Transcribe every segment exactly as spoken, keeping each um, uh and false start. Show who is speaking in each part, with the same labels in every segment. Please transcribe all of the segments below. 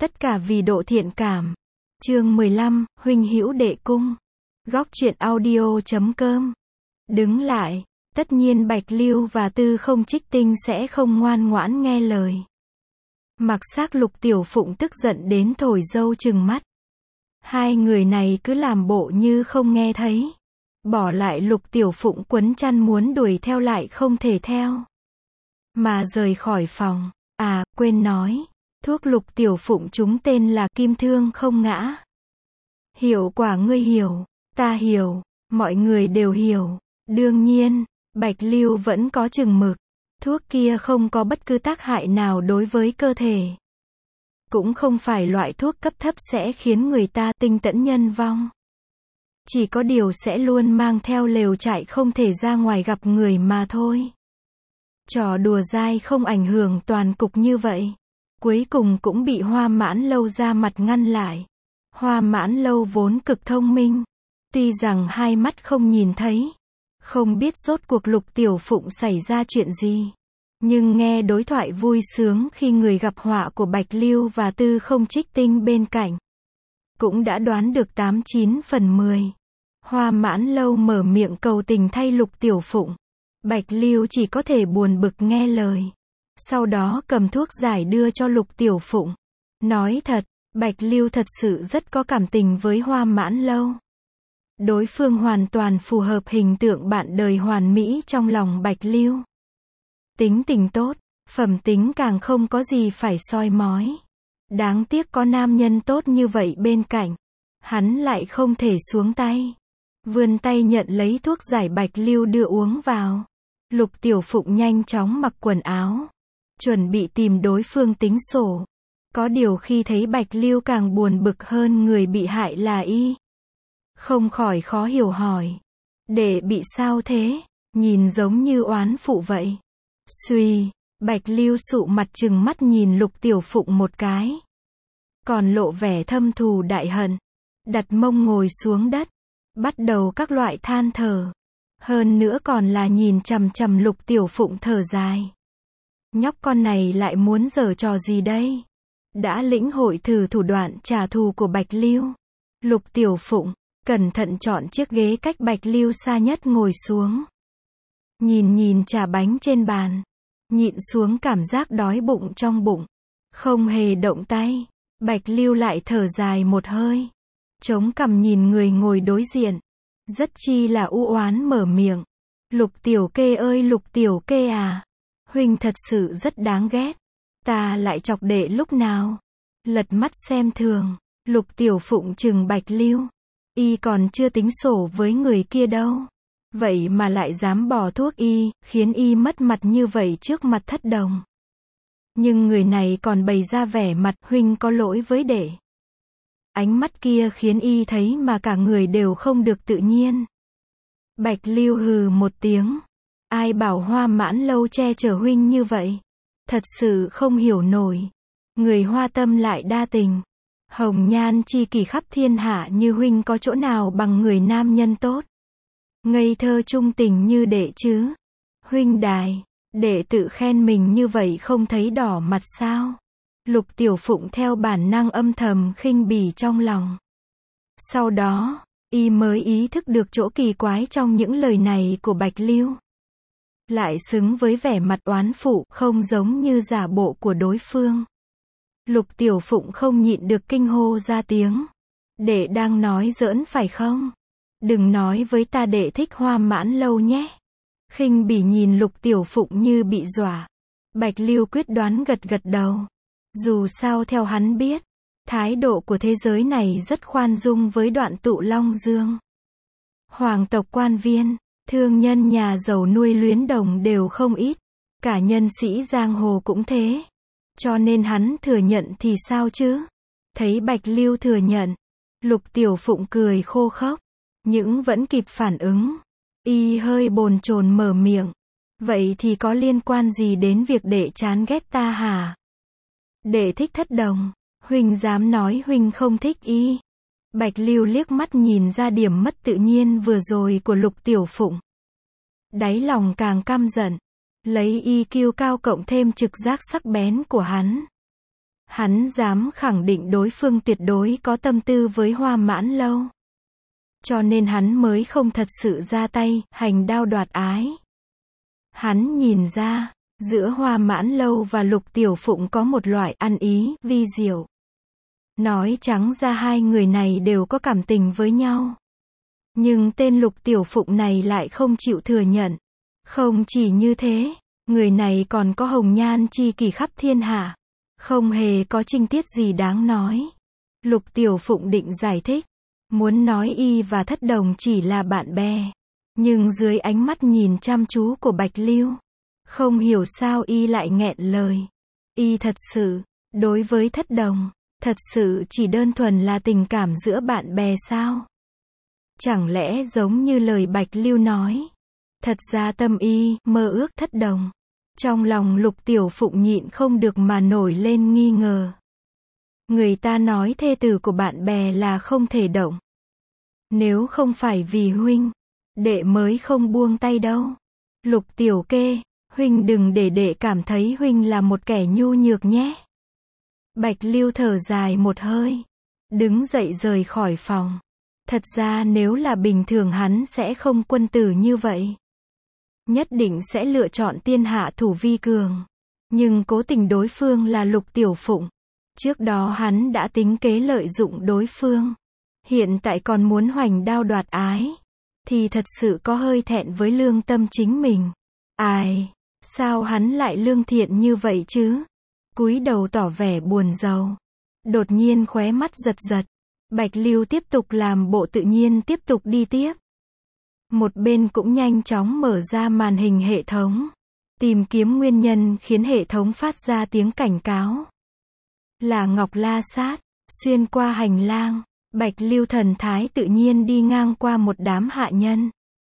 Speaker 1: Tất cả vì độ thiện cảm. Chương mười lăm, huynh hữu đệ cung. Góc truyện audio chấm com. Đứng lại, tất nhiên Bạch Lưu và Tư Không Trích Tinh sẽ không ngoan ngoãn nghe lời. Mặc Sắc Lục Tiểu Phụng tức giận đến thổi dâu trừng mắt. Hai người này cứ làm bộ như không nghe thấy. Bỏ lại Lục Tiểu Phụng quấn chăn muốn đuổi theo lại không thể theo. Mà rời khỏi phòng. À, quên nói. Thuốc Lục Tiểu Phụng chúng tên là kim thương không ngã. Hiệu quả ngươi hiểu, ta hiểu, mọi người đều hiểu. Đương nhiên, Bạch Lưu vẫn có chừng mực. Thuốc kia không có bất cứ tác hại nào đối với cơ thể. Cũng không phải loại thuốc cấp thấp sẽ khiến người ta tinh tẫn nhân vong. Chỉ có điều sẽ luôn mang theo lều trại không thể ra ngoài gặp người mà thôi. Trò đùa dai không ảnh hưởng toàn cục như vậy. Cuối cùng cũng bị Hoa Mãn Lâu ra mặt ngăn lại. Hoa Mãn Lâu vốn cực thông minh. Tuy rằng hai mắt không nhìn thấy. Không biết rốt cuộc Lục Tiểu Phụng xảy ra chuyện gì. Nhưng nghe đối thoại vui sướng khi người gặp họa của Bạch Lưu và Tư Không Trích Tinh bên cạnh. Cũng đã đoán được tám chín phần mười. Hoa Mãn Lâu mở miệng cầu tình thay Lục Tiểu Phụng. Bạch Lưu chỉ có thể buồn bực nghe lời. Sau đó cầm thuốc giải đưa cho Lục Tiểu Phụng. Nói thật, Bạch Lưu thật sự rất có cảm tình với Hoa Mãn Lâu. Đối phương hoàn toàn phù hợp hình tượng bạn đời hoàn mỹ trong lòng Bạch Lưu. Tính tình tốt, phẩm tính càng không có gì phải soi mói. Đáng tiếc có nam nhân tốt như vậy bên cạnh. Hắn lại không thể xuống tay. Vươn tay nhận lấy thuốc giải Bạch Lưu đưa uống vào. Lục Tiểu Phụng nhanh chóng mặc quần áo. Chuẩn bị tìm đối phương tính sổ. Có điều khi thấy Bạch Lưu càng buồn bực hơn người bị hại là y. Không khỏi khó hiểu hỏi. Đệ bị sao thế? Nhìn giống như oán phụ vậy. Xuy, Bạch Lưu sụ mặt trừng mắt nhìn Lục Tiểu Phụng một cái. Còn lộ vẻ thâm thù đại hận. Đặt mông ngồi xuống đất. Bắt đầu các loại than thở. Hơn nữa còn là nhìn chằm chằm Lục Tiểu Phụng thở dài. Nhóc con này lại muốn giở trò gì đây? Đã lĩnh hội thử thủ đoạn trả thù của Bạch Lưu. Lục Tiểu Phụng cẩn thận chọn chiếc ghế cách Bạch Lưu xa nhất ngồi xuống. Nhìn nhìn trà bánh trên bàn. Nhịn xuống cảm giác đói bụng trong bụng. Không hề động tay. Bạch Lưu lại thở dài một hơi. Chống cằm nhìn người ngồi đối diện. Rất chi là u oán mở miệng. Lục Tiểu Kê ơi Lục Tiểu Kê à. Huynh thật sự rất đáng ghét. Ta lại chọc đệ lúc nào. Lật mắt xem thường. Lục Tiểu Phụng trừng Bạch Lưu. Y còn chưa tính sổ với người kia đâu. Vậy mà lại dám bỏ thuốc y, khiến y mất mặt như vậy trước mặt thất đồng. Nhưng người này còn bày ra vẻ mặt huynh có lỗi với đệ. Ánh mắt kia khiến y thấy mà cả người đều không được tự nhiên. Bạch Lưu hừ một tiếng. Ai bảo Hoa Mãn Lâu che chở huynh như vậy? Thật sự không hiểu nổi. Người Hoa tâm lại đa tình. Hồng nhan chi kỷ khắp thiên hạ như huynh có chỗ nào bằng người nam nhân tốt. Ngây thơ trung tình như đệ chứ. Huynh đài, đệ tự khen mình như vậy không thấy đỏ mặt sao? Lục Tiểu Phụng theo bản năng âm thầm khinh bỉ trong lòng. Sau đó, y mới ý thức được chỗ kỳ quái trong những lời này của Bạch Lưu. Lại xứng với vẻ mặt oán phụ, không giống như giả bộ của đối phương. Lục Tiểu Phụng không nhịn được kinh hô ra tiếng. Đệ đang nói giỡn phải không? Đừng nói với ta đệ thích Hoa Mãn Lâu nhé. Khinh bỉ nhìn Lục Tiểu Phụng như bị dọa. Bạch Lưu quyết đoán gật gật đầu. Dù sao theo hắn biết, thái độ của thế giới này rất khoan dung với Đoạn Tụ Long Dương. Hoàng tộc quan viên, thương nhân nhà giàu nuôi luyến đồng đều không ít. Cả nhân sĩ giang hồ cũng thế. Cho nên hắn thừa nhận thì sao chứ? Thấy Bạch Lưu thừa nhận. Lục Tiểu Phụng cười khô khốc. Nhưng vẫn kịp phản ứng. Y hơi bồn chồn mở miệng. Vậy thì có liên quan gì đến việc đệ chán ghét ta hả? Đệ thích thất đồng. Huynh dám nói huynh không thích y. Bạch Lưu liếc mắt nhìn ra điểm mất tự nhiên vừa rồi của Lục Tiểu Phụng. Đáy lòng càng căm giận. Lấy i kiu cao cộng thêm trực giác sắc bén của hắn. Hắn dám khẳng định đối phương tuyệt đối có tâm tư với Hoa Mãn Lâu. Cho nên hắn mới không thật sự ra tay, hành đao đoạt ái. Hắn nhìn ra, giữa Hoa Mãn Lâu và Lục Tiểu Phụng có một loại ăn ý, vi diệu. Nói trắng ra hai người này đều có cảm tình với nhau. Nhưng tên Lục Tiểu Phụng này lại không chịu thừa nhận. Không chỉ như thế, người này còn có hồng nhan chi kỷ khắp thiên hạ. Không hề có trinh tiết gì đáng nói. Lục Tiểu Phụng định giải thích. Muốn nói y và Thất Đồng chỉ là bạn bè. Nhưng dưới ánh mắt nhìn chăm chú của Bạch Lưu, không hiểu sao y lại nghẹn lời. Y thật sự, đối với Thất Đồng, thật sự chỉ đơn thuần là tình cảm giữa bạn bè sao? Chẳng lẽ giống như lời Bạch Lưu nói, thật ra tâm y, mơ ước Thất Đồng. Trong lòng Lục Tiểu Phụng nhịn không được mà nổi lên nghi ngờ. Người ta nói thê tử của bạn bè là không thể động. Nếu không phải vì huynh, đệ mới không buông tay đâu. Lục Tiểu Kê, huynh đừng để đệ cảm thấy huynh là một kẻ nhu nhược nhé. Bạch Lưu thở dài một hơi, đứng dậy rời khỏi phòng. Thật ra nếu là bình thường hắn sẽ không quân tử như vậy. Nhất định sẽ lựa chọn tiên hạ thủ vi cường. Nhưng cố tình đối phương là Lục Tiểu Phụng. Trước đó hắn đã tính kế lợi dụng đối phương. Hiện tại còn muốn hoành đao đoạt ái. Thì thật sự có hơi thẹn với lương tâm chính mình. Ai, sao hắn lại lương thiện như vậy chứ? Cúi đầu tỏ vẻ buồn rầu. Đột nhiên khóe mắt giật giật. Bạch Lưu tiếp tục làm bộ tự nhiên tiếp tục đi tiếp. Một bên cũng nhanh chóng mở ra màn hình hệ thống. Tìm kiếm nguyên nhân khiến hệ thống phát ra tiếng cảnh cáo. Là Ngọc La Sát. Xuyên qua hành lang, Bạch Lưu thần thái tự nhiên đi ngang qua một đám hạ nhân.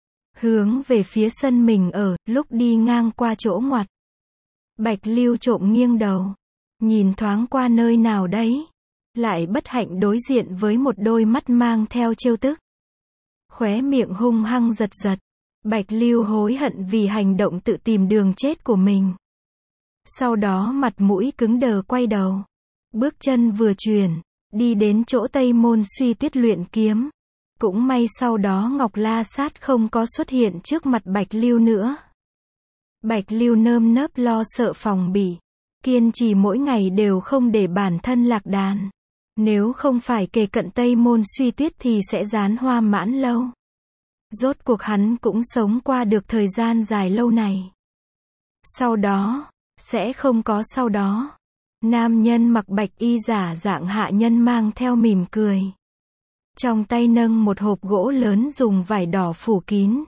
Speaker 1: Hướng về phía sân mình ở, lúc đi ngang qua chỗ ngoặt. Bạch Lưu trộm nghiêng đầu. Nhìn thoáng qua nơi nào đấy. Lại bất hạnh đối diện với một đôi mắt mang theo trêu tức. Khóe miệng hung hăng giật giật. Bạch Lưu hối hận vì hành động tự tìm đường chết của mình. Sau đó mặt mũi cứng đờ quay đầu. Bước chân vừa chuyển, đi đến chỗ Tây Môn Suy Tuyết luyện kiếm. Cũng may sau đó Ngọc La Sát không có xuất hiện trước mặt Bạch Lưu nữa. Bạch Lưu nơm nớp lo sợ phòng bị. Kiên trì mỗi ngày đều không để bản thân lạc đàn. Nếu không phải kề cận Tây Môn Suy Tuyết thì sẽ gián Hoa Mãn Lâu. Rốt cuộc hắn cũng sống qua được thời gian dài lâu này. Sau đó, sẽ không có sau đó. Nam nhân mặc bạch y giả dạng hạ nhân mang theo mỉm cười. Trong tay nâng một hộp gỗ lớn dùng vải đỏ phủ kín.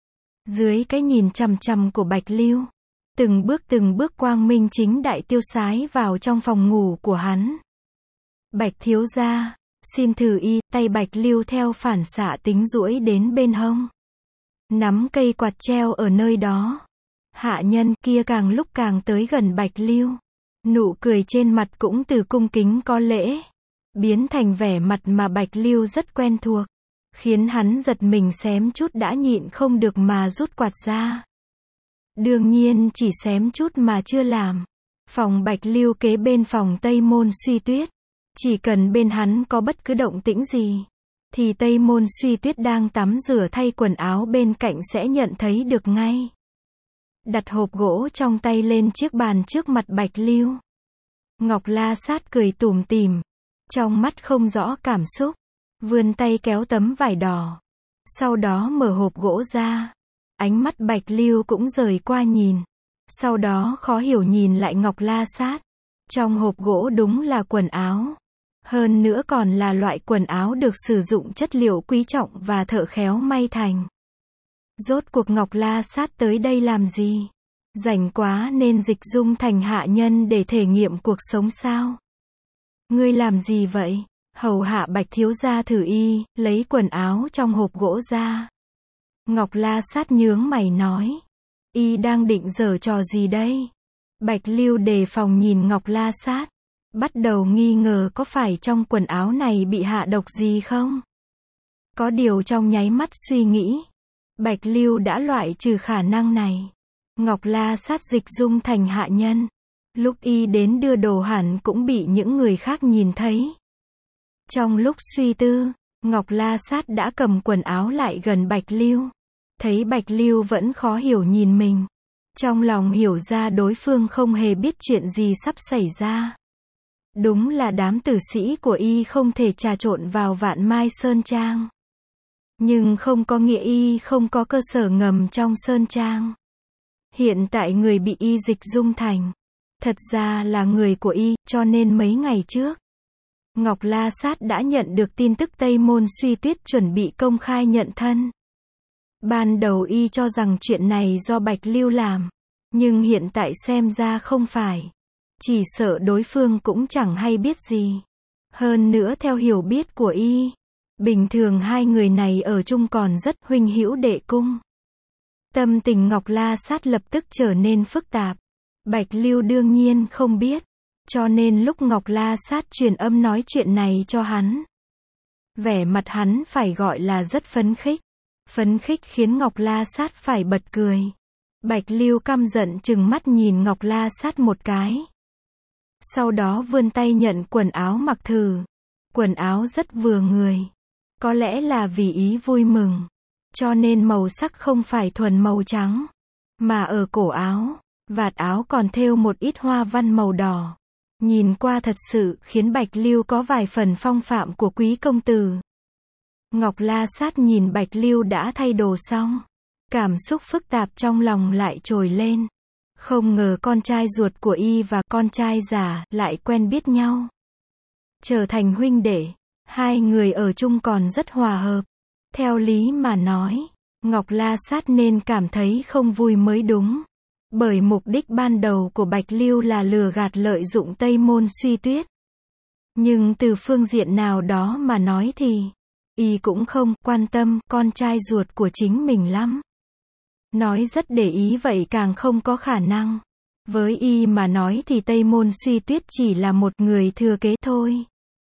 Speaker 1: Dưới cái nhìn chằm chằm của Bạch Lưu, từng bước từng bước quang minh chính đại tiêu sái vào trong phòng ngủ của hắn. Bạch thiếu gia, xin thử y, tay Bạch Lưu theo phản xạ tính duỗi đến bên hông. Nắm cây quạt treo ở nơi đó. Hạ nhân kia càng lúc càng tới gần Bạch Lưu. Nụ cười trên mặt cũng từ cung kính có lễ, biến thành vẻ mặt mà Bạch Lưu rất quen thuộc. Khiến hắn giật mình xém chút đã nhịn không được mà rút quạt ra. Đương nhiên chỉ xém chút mà chưa làm. Phòng Bạch Lưu kế bên phòng Tây Môn Suy Tuyết. Chỉ cần bên hắn có bất cứ động tĩnh gì, thì Tây Môn Suy Tuyết đang tắm rửa thay quần áo bên cạnh sẽ nhận thấy được ngay. Đặt hộp gỗ trong tay lên chiếc bàn trước mặt Bạch Lưu. Ngọc La Sát cười tủm tỉm, trong mắt không rõ cảm xúc, vươn tay kéo tấm vải đỏ. Sau đó mở hộp gỗ ra. Ánh mắt Bạch Lưu cũng rời qua nhìn. Sau đó khó hiểu nhìn lại Ngọc La Sát. Trong hộp gỗ đúng là quần áo. Hơn nữa còn là loại quần áo được sử dụng chất liệu quý trọng và thợ khéo may thành. Rốt cuộc Ngọc La Sát tới đây làm gì? Rảnh quá nên dịch dung thành hạ nhân để thể nghiệm cuộc sống sao? Ngươi làm gì vậy? Hầu hạ Bạch thiếu gia thử y, lấy quần áo trong hộp gỗ ra. Ngọc La Sát nhướng mày nói. Y đang định giở trò gì đây? Bạch Lưu đề phòng nhìn Ngọc La Sát. Bắt đầu nghi ngờ có phải trong quần áo này bị hạ độc gì không? Có điều trong nháy mắt suy nghĩ, Bạch Lưu đã loại trừ khả năng này. Ngọc La Sát dịch dung thành hạ nhân. Lúc y đến đưa đồ hẳn cũng bị những người khác nhìn thấy. Trong lúc suy tư, Ngọc La Sát đã cầm quần áo lại gần Bạch Lưu. Thấy Bạch Lưu vẫn khó hiểu nhìn mình. Trong lòng hiểu ra đối phương không hề biết chuyện gì sắp xảy ra. Đúng là đám tử sĩ của y không thể trà trộn vào Vạn Mai Sơn Trang. Nhưng không có nghĩa y không có cơ sở ngầm trong Sơn Trang. Hiện tại người bị y dịch dung thành, thật ra là người của y, cho nên mấy ngày trước, Ngọc La Sát đã nhận được tin tức Tây Môn Suy Tuyết chuẩn bị công khai nhận thân. Ban đầu y cho rằng chuyện này do Bạch Lưu làm, nhưng hiện tại xem ra không phải. Chỉ sợ đối phương cũng chẳng hay biết gì. Hơn nữa theo hiểu biết của y, bình thường hai người này ở chung còn rất huynh hữu đệ cung. Tâm tình Ngọc La Sát lập tức trở nên phức tạp. Bạch Lưu đương nhiên không biết, cho nên lúc Ngọc La Sát truyền âm nói chuyện này cho hắn, vẻ mặt hắn phải gọi là rất phấn khích. Phấn khích khiến Ngọc La Sát phải bật cười. Bạch Lưu căm giận trừng mắt nhìn Ngọc La Sát một cái. Sau đó vươn tay nhận quần áo mặc thử. Quần áo rất vừa người. Có lẽ là vì ý vui mừng, cho nên màu sắc không phải thuần màu trắng, mà ở cổ áo, vạt áo còn thêu một ít hoa văn màu đỏ. Nhìn qua thật sự khiến Bạch Lưu có vài phần phong phạm của quý công tử. Ngọc La Sát nhìn Bạch Lưu đã thay đồ xong, cảm xúc phức tạp trong lòng lại trồi lên. Không ngờ con trai ruột của y và con trai già lại quen biết nhau, trở thành huynh đệ. Hai người ở chung còn rất hòa hợp. Theo lý mà nói, Ngọc La Sát nên cảm thấy không vui mới đúng. Bởi mục đích ban đầu của Bạch Lưu là lừa gạt lợi dụng Tây Môn Suy Tuyết. Nhưng từ phương diện nào đó mà nói thì, y cũng không quan tâm con trai ruột của chính mình lắm. Nói rất để ý vậy càng không có khả năng. Với y mà nói thì Tây Môn Suy Tuyết chỉ là một người thừa kế thôi.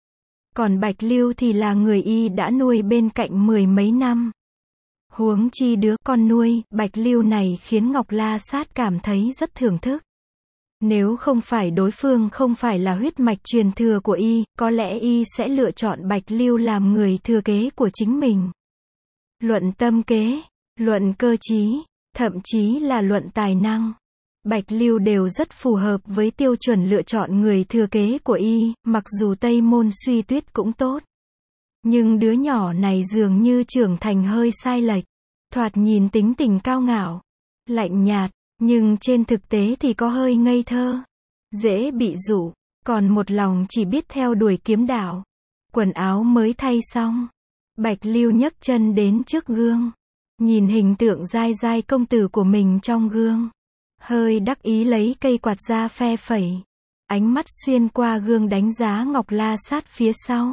Speaker 1: Còn Bạch Lưu thì là người y đã nuôi bên cạnh mười mấy năm. Huống chi đứa con nuôi, Bạch Lưu này khiến Ngọc La Sát cảm thấy rất thưởng thức. Nếu không phải đối phương không phải là huyết mạch truyền thừa của y, có lẽ y sẽ lựa chọn Bạch Lưu làm người thừa kế của chính mình. Luận tâm kế, luận cơ trí, thậm chí là luận tài năng, Bạch Lưu đều rất phù hợp với tiêu chuẩn lựa chọn người thừa kế của y, mặc dù Tây Môn Suy Tuyết cũng tốt. Nhưng đứa nhỏ này dường như trưởng thành hơi sai lệch, thoạt nhìn tính tình cao ngạo, lạnh nhạt, nhưng trên thực tế thì có hơi ngây thơ, dễ bị dụ, còn một lòng chỉ biết theo đuổi kiếm đạo. Quần áo mới thay xong, Bạch Lưu nhấc chân đến trước gương, nhìn hình tượng dai dai công tử của mình trong gương, hơi đắc ý lấy cây quạt ra phe phẩy, ánh mắt xuyên qua gương đánh giá Ngọc La Sát phía sau.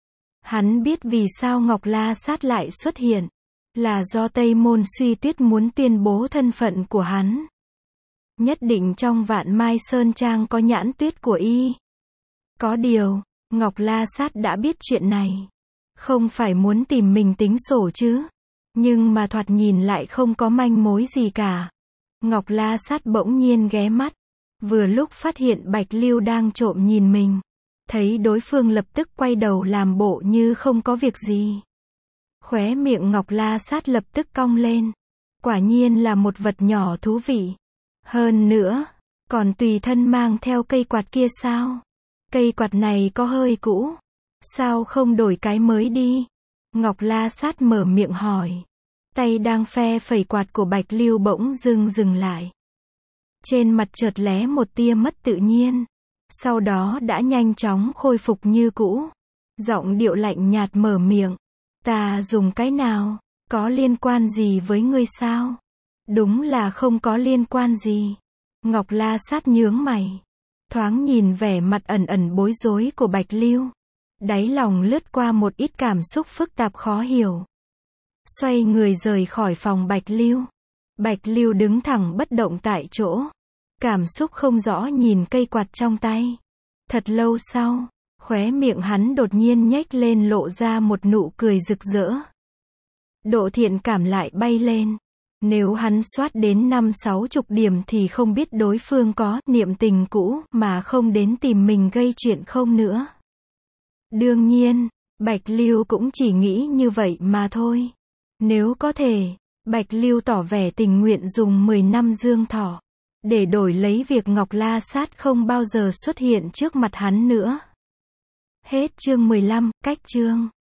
Speaker 1: Hắn biết vì sao Ngọc La Sát lại xuất hiện, là do Tây Môn Suy Tuyết muốn tuyên bố thân phận của hắn. Nhất định trong Vạn Mai Sơn Trang có nhãn tuyết của y. Có điều, Ngọc La Sát đã biết chuyện này, không phải muốn tìm mình tính sổ chứ, nhưng mà thoạt nhìn lại không có manh mối gì cả. Ngọc La Sát bỗng nhiên ghé mắt, vừa lúc phát hiện Bạch Lưu đang trộm nhìn mình, thấy đối phương lập tức quay đầu làm bộ như không có việc gì. Khóe miệng Ngọc La Sát lập tức cong lên, quả nhiên là một vật nhỏ thú vị. Hơn nữa, còn tùy thân mang theo cây quạt kia sao? Cây quạt này có hơi cũ, sao không đổi cái mới đi? Ngọc La Sát mở miệng hỏi. Tay đang phe phẩy quạt của Bạch Lưu bỗng dưng dừng lại. Trên mặt chợt lóe một tia mất tự nhiên, sau đó đã nhanh chóng khôi phục như cũ. Giọng điệu lạnh nhạt mở miệng, ta dùng cái nào, có liên quan gì với ngươi sao? Đúng là không có liên quan gì. Ngọc La Sát nhướng mày, thoáng nhìn vẻ mặt ẩn ẩn bối rối của Bạch Lưu, đáy lòng lướt qua một ít cảm xúc phức tạp khó hiểu. Xoay người rời khỏi phòng Bạch Lưu. Bạch Lưu đứng thẳng bất động tại chỗ, cảm xúc không rõ nhìn cây quạt trong tay. Thật lâu sau, khóe miệng hắn đột nhiên nhếch lên lộ ra một nụ cười rực rỡ. Độ thiện cảm lại bay lên. Nếu hắn soát đến năm sáu chục điểm thì không biết đối phương có niệm tình cũ mà không đến tìm mình gây chuyện không nữa. Đương nhiên, Bạch Lưu cũng chỉ nghĩ như vậy mà thôi. Nếu có thể, Bạch Lưu tỏ vẻ tình nguyện dùng mười năm dương thọ để đổi lấy việc Ngọc La Sát không bao giờ xuất hiện trước mặt hắn nữa. Hết chương mười lăm, cách chương